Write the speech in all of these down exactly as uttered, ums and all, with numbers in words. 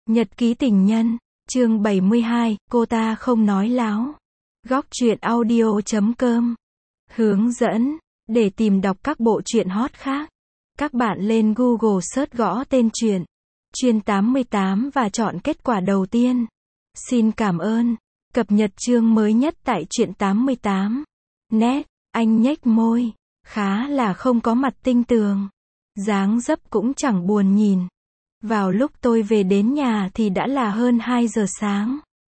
Nhật ký tình nhân, chương bảy mươi hai, cô ta không nói láo. Góc truyện audio chấm com. Hướng dẫn, để tìm đọc các bộ truyện hot khác. Các bạn lên Google search gõ tên truyện, Truyện tám mươi tám và chọn kết quả đầu tiên. Xin cảm ơn. Cập nhật chương mới nhất tại Truyện tám mươi tám. Nét, anh nhếch môi, khá là không có mặt tinh tường. Dáng dấp cũng chẳng buồn nhìn. Vào lúc tôi về đến nhà thì đã là hơn hai giờ sáng.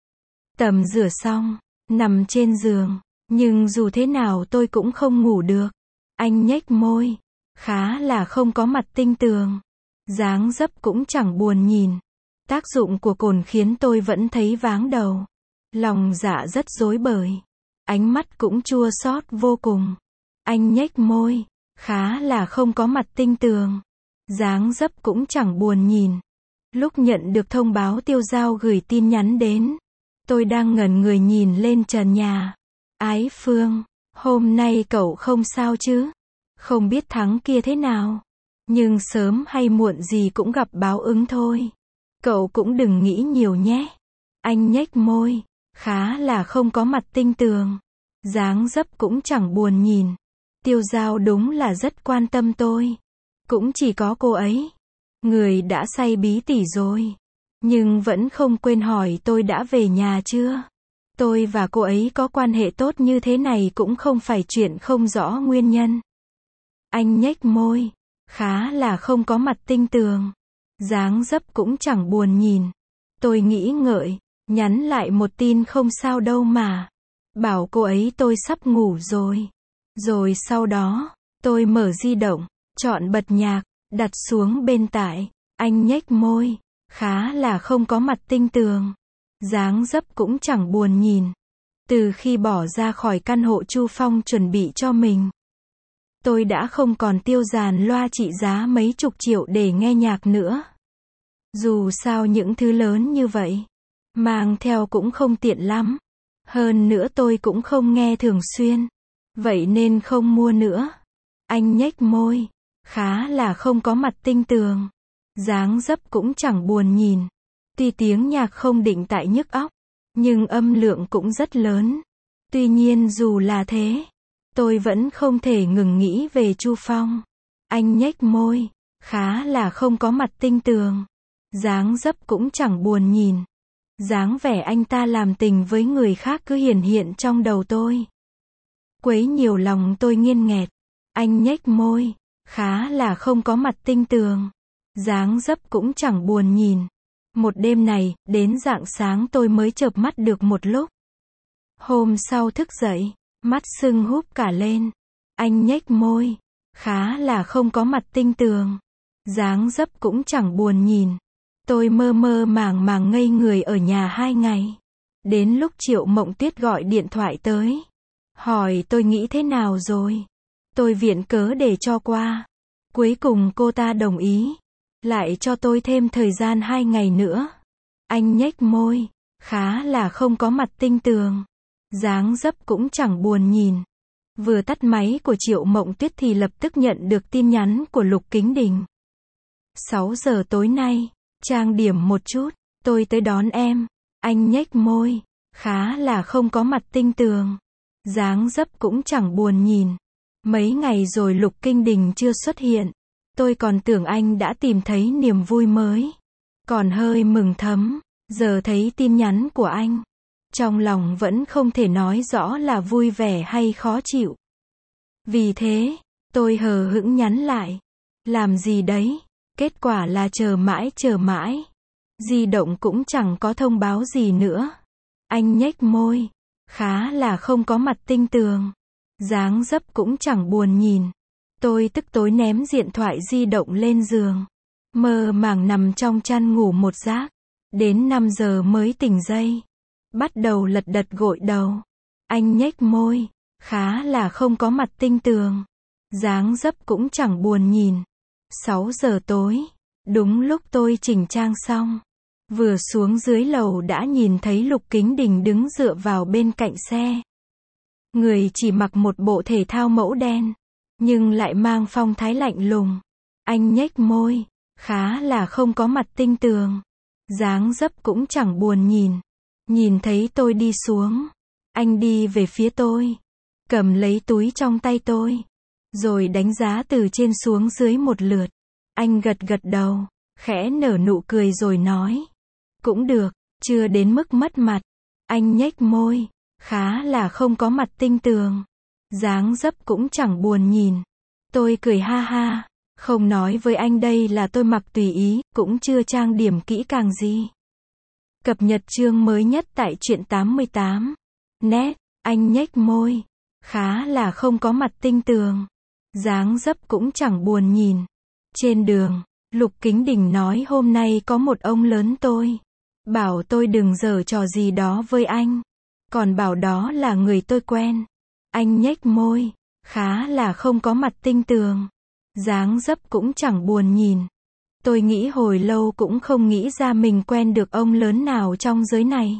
Tầm rửa xong, nằm trên giường, nhưng dù thế nào tôi cũng không ngủ được. Anh nhếch môi, khá là không có mặt tinh tường. Dáng dấp cũng chẳng buồn nhìn. Tác dụng của cồn khiến tôi vẫn thấy váng đầu. Lòng dạ rất rối bời. Ánh mắt cũng chua xót vô cùng. Anh nhếch môi, khá là không có mặt tinh tường. Dáng dấp cũng chẳng buồn nhìn. Lúc nhận được thông báo Tiêu Giao gửi tin nhắn đến, tôi đang ngẩn người nhìn lên trần nhà. Ái Phương, hôm nay cậu không sao chứ? Không biết thắng kia thế nào, nhưng sớm hay muộn gì cũng gặp báo ứng thôi. Cậu cũng đừng nghĩ nhiều nhé. Anh nhếch môi, khá là không có mặt tinh tường. Dáng dấp cũng chẳng buồn nhìn. Tiêu Giao đúng là rất quan tâm tôi. Cũng chỉ có cô ấy. Người đã say bí tỉ rồi. Nhưng vẫn không quên hỏi tôi đã về nhà chưa. Tôi và cô ấy có quan hệ tốt như thế này cũng không phải chuyện không rõ nguyên nhân. Anh nhếch môi, khá là không có mặt tinh tường. Dáng dấp cũng chẳng buồn nhìn. Tôi nghĩ ngợi, nhắn lại một tin không sao đâu mà. Bảo cô ấy tôi sắp ngủ rồi. Rồi sau đó, tôi mở di động, chọn bật nhạc, đặt xuống bên tai. Anh nhếch môi, khá là không có mặt tinh tường. Dáng dấp cũng chẳng buồn nhìn. Từ khi bỏ ra khỏi căn hộ Chu Phong chuẩn bị cho mình, tôi đã không còn tiêu dàn loa trị giá mấy chục triệu để nghe nhạc nữa. Dù sao những thứ lớn như vậy, mang theo cũng không tiện lắm. Hơn nữa tôi cũng không nghe thường xuyên. Vậy nên không mua nữa. Anh nhếch môi, khá là không có mặt tinh tường. Dáng dấp cũng chẳng buồn nhìn. Tuy tiếng nhạc không định tại nhức óc, nhưng âm lượng cũng rất lớn. Tuy nhiên dù là thế, tôi vẫn không thể ngừng nghĩ về Chu Phong. Anh nhếch môi, khá là không có mặt tinh tường. Dáng dấp cũng chẳng buồn nhìn. Dáng vẻ anh ta làm tình với người khác cứ hiển hiện trong đầu tôi. Quấy nhiều lòng tôi nghiêng nghẹt. Anh nhếch môi, khá là không có mặt tinh tường. Dáng dấp cũng chẳng buồn nhìn. Một đêm này, đến rạng sáng tôi mới chợp mắt được một lúc. Hôm sau thức dậy, mắt sưng húp cả lên. Anh nhếch môi, khá là không có mặt tinh tường. Dáng dấp cũng chẳng buồn nhìn. Tôi mơ mơ màng màng ngây người ở nhà hai ngày. Đến lúc Triệu Mộng Tuyết gọi điện thoại tới, hỏi tôi nghĩ thế nào rồi. Tôi viện cớ để cho qua. Cuối cùng cô ta đồng ý. Lại cho tôi thêm thời gian hai ngày nữa. Anh nhếch môi, khá là không có mặt tinh tường. Dáng dấp cũng chẳng buồn nhìn. Vừa tắt máy của Triệu Mộng Tuyết thì lập tức nhận được tin nhắn của Lục Kính Đình. sáu giờ tối nay, trang điểm một chút, tôi tới đón em. Anh nhếch môi, khá là không có mặt tinh tường. Dáng dấp cũng chẳng buồn nhìn. Mấy ngày rồi Lục Kinh Đình chưa xuất hiện. Tôi còn tưởng anh đã tìm thấy niềm vui mới. Còn hơi mừng thấm. Giờ thấy tin nhắn của anh, trong lòng vẫn không thể nói rõ là vui vẻ hay khó chịu. Vì thế, tôi hờ hững nhắn lại. Làm gì đấy? Kết quả là chờ mãi chờ mãi. Di động cũng chẳng có thông báo gì nữa. Anh nhếch môi, khá là không có mặt tinh tường. Dáng dấp cũng chẳng buồn nhìn. Tôi tức tối ném điện thoại di động lên giường. Mơ màng nằm trong chăn ngủ một giấc. Đến năm giờ mới tỉnh dậy. Bắt đầu lật đật gội đầu. Anh nhếch môi, khá là không có mặt tinh tường. Dáng dấp cũng chẳng buồn nhìn. sáu giờ tối, đúng lúc tôi chỉnh trang xong. Vừa xuống dưới lầu đã nhìn thấy Lục Kính Đình đứng dựa vào bên cạnh xe. Người chỉ mặc một bộ thể thao mẫu đen, nhưng lại mang phong thái lạnh lùng. Anh nhếch môi, khá là không có mặt tinh tường. Dáng dấp cũng chẳng buồn nhìn. Nhìn thấy tôi đi xuống, anh đi về phía tôi, cầm lấy túi trong tay tôi, rồi đánh giá từ trên xuống dưới một lượt. Anh gật gật đầu, khẽ nở nụ cười rồi nói, cũng được, chưa đến mức mất mặt. Anh nhếch môi, khá là không có mặt tinh tường. Dáng dấp cũng chẳng buồn nhìn. Tôi cười ha ha, không nói với anh đây là tôi mặc tùy ý, cũng chưa trang điểm kỹ càng gì. Cập nhật chương mới nhất tại truyện tám mươi tám. Net, anh nhếch môi, khá là không có mặt tinh tường. Dáng dấp cũng chẳng buồn nhìn. Trên đường, Lục Kính Đình nói hôm nay có một ông lớn tôi. Bảo tôi đừng giở trò gì đó với anh. Còn bảo đó là người tôi quen. Anh nhếch môi, khá là không có mặt tinh tường. Dáng dấp cũng chẳng buồn nhìn. Tôi nghĩ hồi lâu cũng không nghĩ ra mình quen được ông lớn nào trong giới này.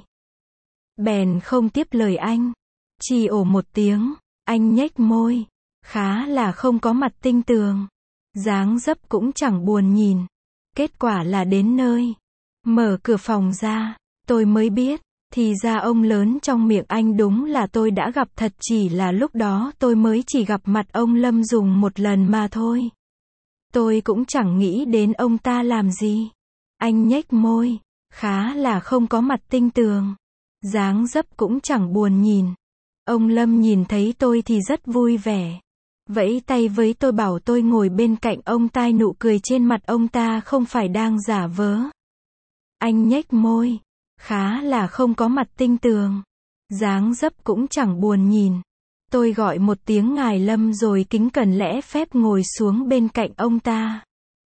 Bèn không tiếp lời anh. Chỉ ồ một tiếng, anh nhếch môi, khá là không có mặt tinh tường. Dáng dấp cũng chẳng buồn nhìn. Kết quả là đến nơi, mở cửa phòng ra, tôi mới biết, thì ra ông lớn trong miệng anh đúng là tôi đã gặp thật, chỉ là lúc đó tôi mới chỉ gặp mặt ông Lâm dùng một lần mà thôi. Tôi cũng chẳng nghĩ đến ông ta làm gì. Anh nhếch môi, khá là không có mặt tinh tường. Dáng dấp cũng chẳng buồn nhìn. Ông Lâm nhìn thấy tôi thì rất vui vẻ. Vẫy tay với tôi bảo tôi ngồi bên cạnh ông ta, nụ cười trên mặt ông ta không phải đang giả vờ. Anh nhếch môi, khá là không có mặt tinh tường. Dáng dấp cũng chẳng buồn nhìn. Tôi gọi một tiếng ngài Lâm rồi kính cẩn lễ phép ngồi xuống bên cạnh ông ta.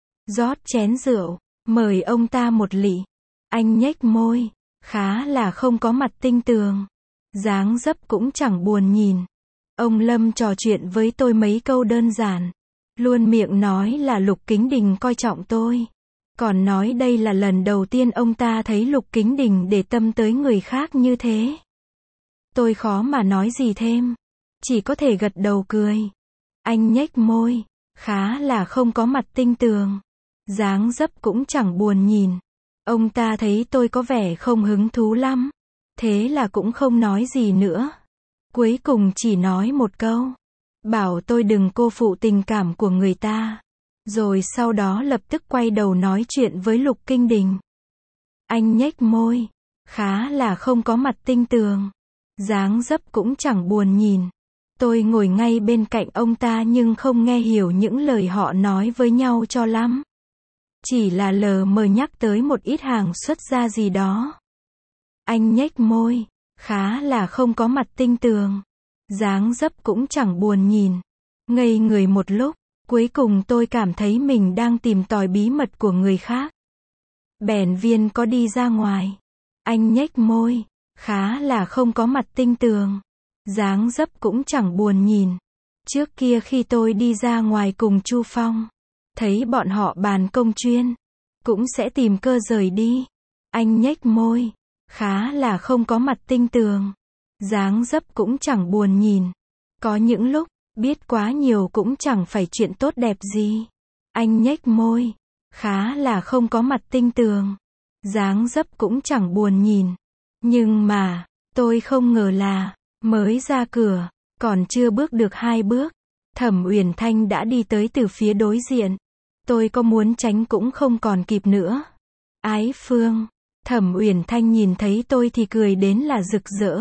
Rót chén rượu, mời ông ta một lị. Anh nhếch môi, khá là không có mặt tinh tường. Dáng dấp cũng chẳng buồn nhìn. Ông Lâm trò chuyện với tôi mấy câu đơn giản. Luôn miệng nói là Lục Kính Đình coi trọng tôi. Còn nói đây là lần đầu tiên ông ta thấy Lục Kính Đình để tâm tới người khác như thế. Tôi khó mà nói gì thêm. Chỉ có thể gật đầu cười. Anh nhếch môi, khá là không có mặt tinh tường. Dáng dấp cũng chẳng buồn nhìn. Ông ta thấy tôi có vẻ không hứng thú lắm. Thế là cũng không nói gì nữa. Cuối cùng chỉ nói một câu. Bảo tôi đừng cô phụ tình cảm của người ta. Rồi sau đó lập tức quay đầu nói chuyện với Lục Kính Đình. Anh nhếch môi, khá là không có mặt tinh tường. Dáng dấp cũng chẳng buồn nhìn. Tôi ngồi ngay bên cạnh ông ta nhưng không nghe hiểu những lời họ nói với nhau cho lắm. Chỉ là lờ mờ nhắc tới một ít hàng xuất gia gì đó. Anh nhếch môi, khá là không có mặt tinh tường. Dáng dấp cũng chẳng buồn nhìn. Ngây người một lúc, cuối cùng tôi cảm thấy mình đang tìm tòi bí mật của người khác. Bèn viên có đi ra ngoài. Anh nhếch môi, khá là không có mặt tinh tường. Dáng dấp cũng chẳng buồn nhìn. Trước kia khi tôi đi ra ngoài cùng Chu Phong, thấy bọn họ bàn công chuyên, cũng sẽ tìm cơ rời đi. Anh nhếch môi, khá là không có mặt tinh tường. Dáng dấp cũng chẳng buồn nhìn. Có những lúc, biết quá nhiều cũng chẳng phải chuyện tốt đẹp gì. Anh nhếch môi, khá là không có mặt tinh tường. Dáng dấp cũng chẳng buồn nhìn. Nhưng mà, tôi không ngờ là, mới ra cửa, còn chưa bước được hai bước, Thẩm Uyển Thanh đã đi tới từ phía đối diện. Tôi có muốn tránh cũng không còn kịp nữa. Ái Phương, Thẩm Uyển Thanh nhìn thấy tôi thì cười đến là rực rỡ.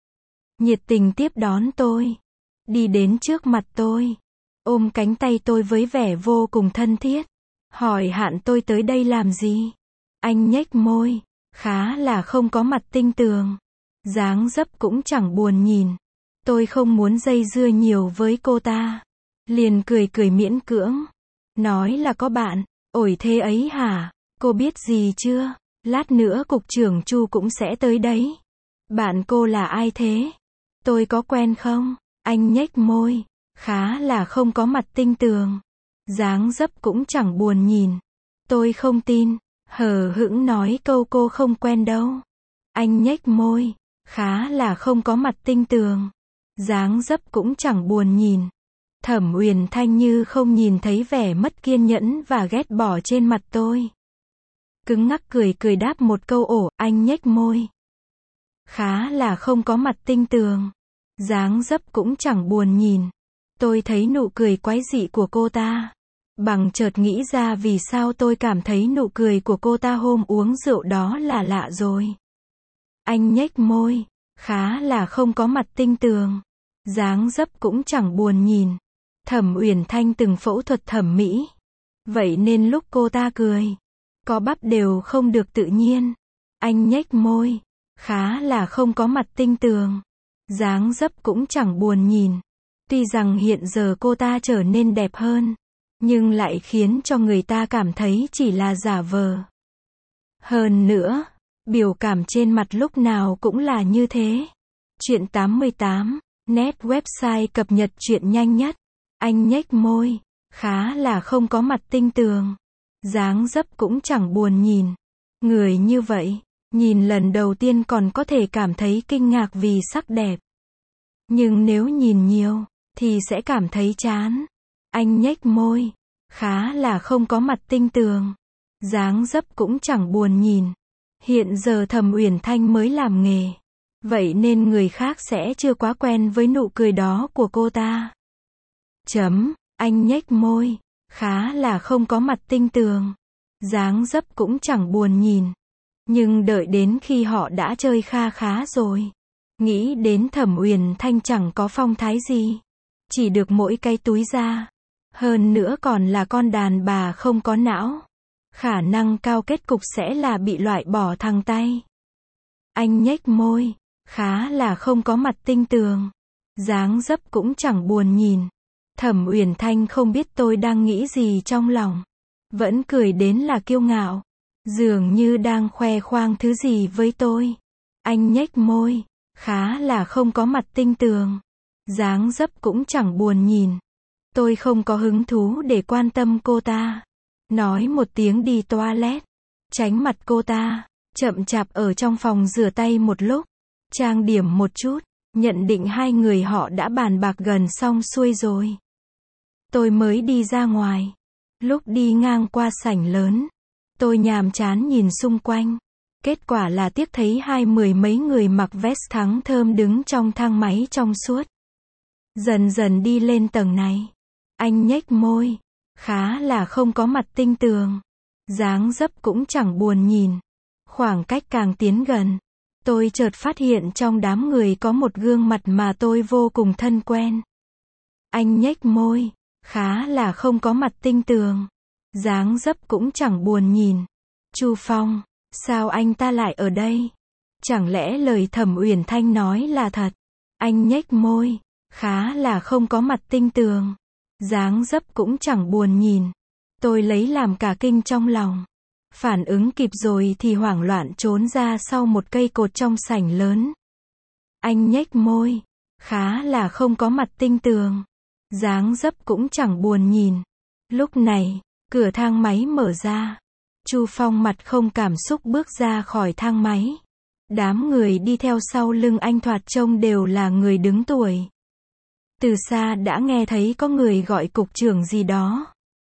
Nhiệt tình tiếp đón tôi. Đi đến trước mặt tôi. Ôm cánh tay tôi với vẻ vô cùng thân thiết. Hỏi hạn tôi tới đây làm gì? Anh nhếch môi, khá là không có mặt tinh tường. Dáng dấp cũng chẳng buồn nhìn. Tôi không muốn dây dưa nhiều với cô ta. Liền cười cười miễn cưỡng. Nói là có bạn. Ổi thế ấy hả? Cô biết gì chưa? Lát nữa cục trưởng Chu cũng sẽ tới đấy. Bạn cô là ai thế? Tôi có quen không? Anh nhếch môi, khá là không có mặt tinh tường. Dáng dấp cũng chẳng buồn nhìn. Tôi không tin. Hờ hững nói câu cô không quen đâu. Anh nhếch môi, khá là không có mặt tinh tường. Dáng dấp cũng chẳng buồn nhìn. Thẩm Uyển Thanh như không nhìn thấy vẻ mất kiên nhẫn và ghét bỏ trên mặt tôi. cứng ngắc cười cười đáp một câu ổ, anh nhếch môi. Khá là không có mặt tinh tường. Dáng dấp cũng chẳng buồn nhìn. Tôi thấy nụ cười quái dị của cô ta. Bằng chợt nghĩ ra vì sao tôi cảm thấy nụ cười của cô ta hôm uống rượu đó là lạ rồi. Anh nhếch môi. Khá là không có mặt tinh tường. Dáng dấp cũng chẳng buồn nhìn. Thẩm Uyển Thanh từng phẫu thuật thẩm mỹ. Vậy nên lúc cô ta cười, có bắp đều không được tự nhiên. Anh nhếch môi. Khá là không có mặt tinh tường. Dáng dấp cũng chẳng buồn nhìn. Tuy rằng hiện giờ cô ta trở nên đẹp hơn, nhưng lại khiến cho người ta cảm thấy chỉ là giả vờ. Hơn nữa, biểu cảm trên mặt lúc nào cũng là như thế. Chuyện tám mươi tám, net website cập nhật chuyện nhanh nhất. Anh nhếch môi. Khá là không có mặt tinh tường. Dáng dấp cũng chẳng buồn nhìn. Người như vậy, nhìn lần đầu tiên còn có thể cảm thấy kinh ngạc vì sắc đẹp. Nhưng nếu nhìn nhiều, thì sẽ cảm thấy chán. Anh nhếch môi. Khá là không có mặt tinh tường. Dáng dấp cũng chẳng buồn nhìn. Hiện giờ Thẩm Uyển Thanh mới làm nghề. Vậy nên người khác sẽ chưa quá quen với nụ cười đó của cô ta. Chấm. Anh nhếch môi. Khá là không có mặt tinh tường. Dáng dấp cũng chẳng buồn nhìn. Nhưng đợi đến khi họ đã chơi kha khá rồi, nghĩ đến Thẩm Uyển Thanh chẳng có phong thái gì. Chỉ được mỗi cái túi da. Hơn nữa còn là con đàn bà không có não. Khả năng cao kết cục sẽ là bị loại bỏ thẳng tay. Anh nhếch môi. Khá là không có mặt tinh tường. Dáng dấp cũng chẳng buồn nhìn. Thẩm Uyển Thanh không biết tôi đang nghĩ gì trong lòng. Vẫn cười đến là kiêu ngạo. Dường như đang khoe khoang thứ gì với tôi. Anh nhếch môi. Khá là không có mặt tinh tường. Dáng dấp cũng chẳng buồn nhìn. Tôi không có hứng thú để quan tâm cô ta. Nói một tiếng đi toilet. Tránh mặt cô ta. Chậm chạp ở trong phòng rửa tay một lúc. Trang điểm một chút. Nhận định hai người họ đã bàn bạc gần xong xuôi rồi. Tôi mới đi ra ngoài. Lúc đi ngang qua sảnh lớn, tôi nhàm chán nhìn xung quanh. Kết quả là tiếc thấy hai mười mấy người mặc vest trắng thơm đứng trong thang máy trong suốt. Dần dần đi lên tầng này. Anh nhếch môi. Khá là không có mặt tinh tường. Dáng dấp cũng chẳng buồn nhìn. Khoảng cách càng tiến gần, tôi chợt phát hiện trong đám người có một gương mặt mà tôi vô cùng thân quen. Anh nhếch môi. Khá là không có mặt tinh tường. Dáng dấp cũng chẳng buồn nhìn. Chu Phong. Sao anh ta lại ở đây? Chẳng lẽ lời Thẩm Uyển Thanh nói là thật? Anh nhếch môi. Khá là không có mặt tinh tường. Dáng dấp cũng chẳng buồn nhìn. Tôi lấy làm cả kinh trong lòng. Phản ứng kịp rồi thì hoảng loạn trốn ra sau một cây cột trong sảnh lớn. Anh nhếch môi. Khá là không có mặt tinh tường. Dáng dấp cũng chẳng buồn nhìn. Lúc này, cửa thang máy mở ra. Chu Phong mặt không cảm xúc bước ra khỏi thang máy. Đám người đi theo sau lưng anh thoạt trông đều là người đứng tuổi. Từ xa đã nghe thấy có người gọi cục trưởng gì đó.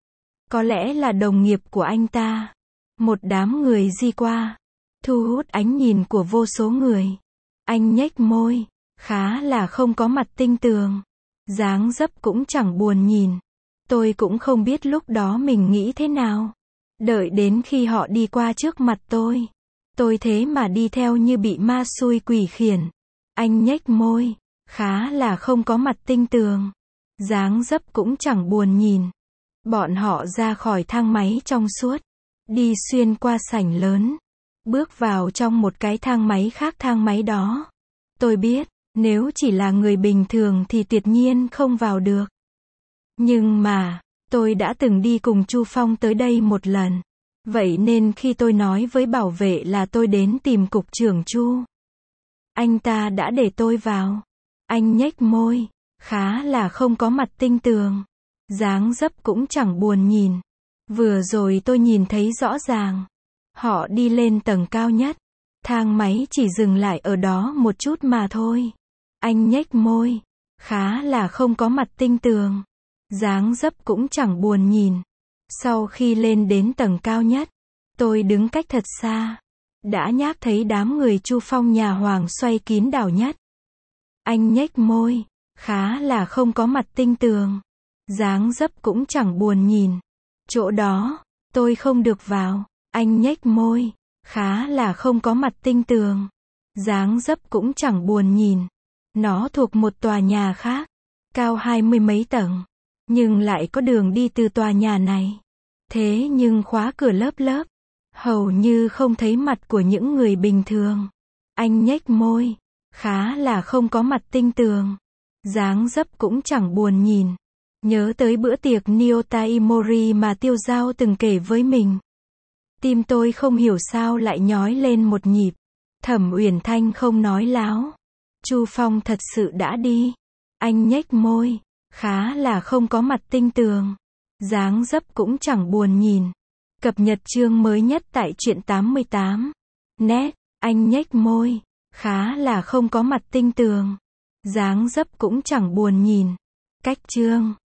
Có lẽ là đồng nghiệp của anh ta. Một đám người di qua, thu hút ánh nhìn của vô số người. Anh nhếch môi. Khá là không có mặt tinh tường. Dáng dấp cũng chẳng buồn nhìn. Tôi cũng không biết lúc đó mình nghĩ thế nào. Đợi đến khi họ đi qua trước mặt tôi. Tôi thế mà đi theo như bị ma xui quỷ khiển. Anh nhếch môi. Khá là không có mặt tinh tường. Dáng dấp cũng chẳng buồn nhìn. Bọn họ ra khỏi thang máy trong suốt. Đi xuyên qua sảnh lớn. Bước vào trong một cái thang máy khác thang máy đó. Tôi biết, nếu chỉ là người bình thường thì tuyệt nhiên không vào được. Nhưng mà, tôi đã từng đi cùng Chu Phong tới đây một lần. Vậy nên khi tôi nói với bảo vệ là tôi đến tìm cục trưởng Chu, anh ta đã để tôi vào. Anh nhếch môi. Khá là không có mặt tinh tường. Dáng dấp cũng chẳng buồn nhìn. Vừa rồi tôi nhìn thấy rõ ràng. Họ đi lên tầng cao nhất. Thang máy chỉ dừng lại ở đó một chút mà thôi. Anh nhếch môi. Khá là không có mặt tinh tường. Dáng dấp cũng chẳng buồn nhìn. Sau khi lên đến tầng cao nhất, Tôi đứng cách thật xa. Đã nhác thấy đám người Chu Phong nhà Hoàng xoay kín đảo nhất. Anh nhếch môi. Khá là không có mặt tinh tường. Dáng dấp cũng chẳng buồn nhìn. Chỗ đó, tôi không được vào. Anh nhếch môi. Khá là không có mặt tinh tường. Dáng dấp cũng chẳng buồn nhìn. Nó thuộc một tòa nhà khác. Cao hai mươi mấy tầng. Nhưng lại có đường đi từ tòa nhà này. Thế nhưng khóa cửa lớp lớp. Hầu như không thấy mặt của những người bình thường. Anh nhếch môi. Khá là không có mặt tinh tường. Dáng dấp cũng chẳng buồn nhìn. Nhớ tới bữa tiệc Nyota Imori mà Tiêu Giao từng kể với mình. Tim tôi không hiểu sao lại nhói lên một nhịp. Thẩm Uyển Thanh không nói láo. Chu Phong thật sự đã đi. Anh nhếch môi. Khá là không có mặt tinh tường. Dáng dấp cũng chẳng buồn nhìn. Cập nhật chương mới nhất tại truyện tám mươi tám. Net, anh nhếch môi. Khá là không có mặt tinh tường. Dáng dấp cũng chẳng buồn nhìn. Cách chương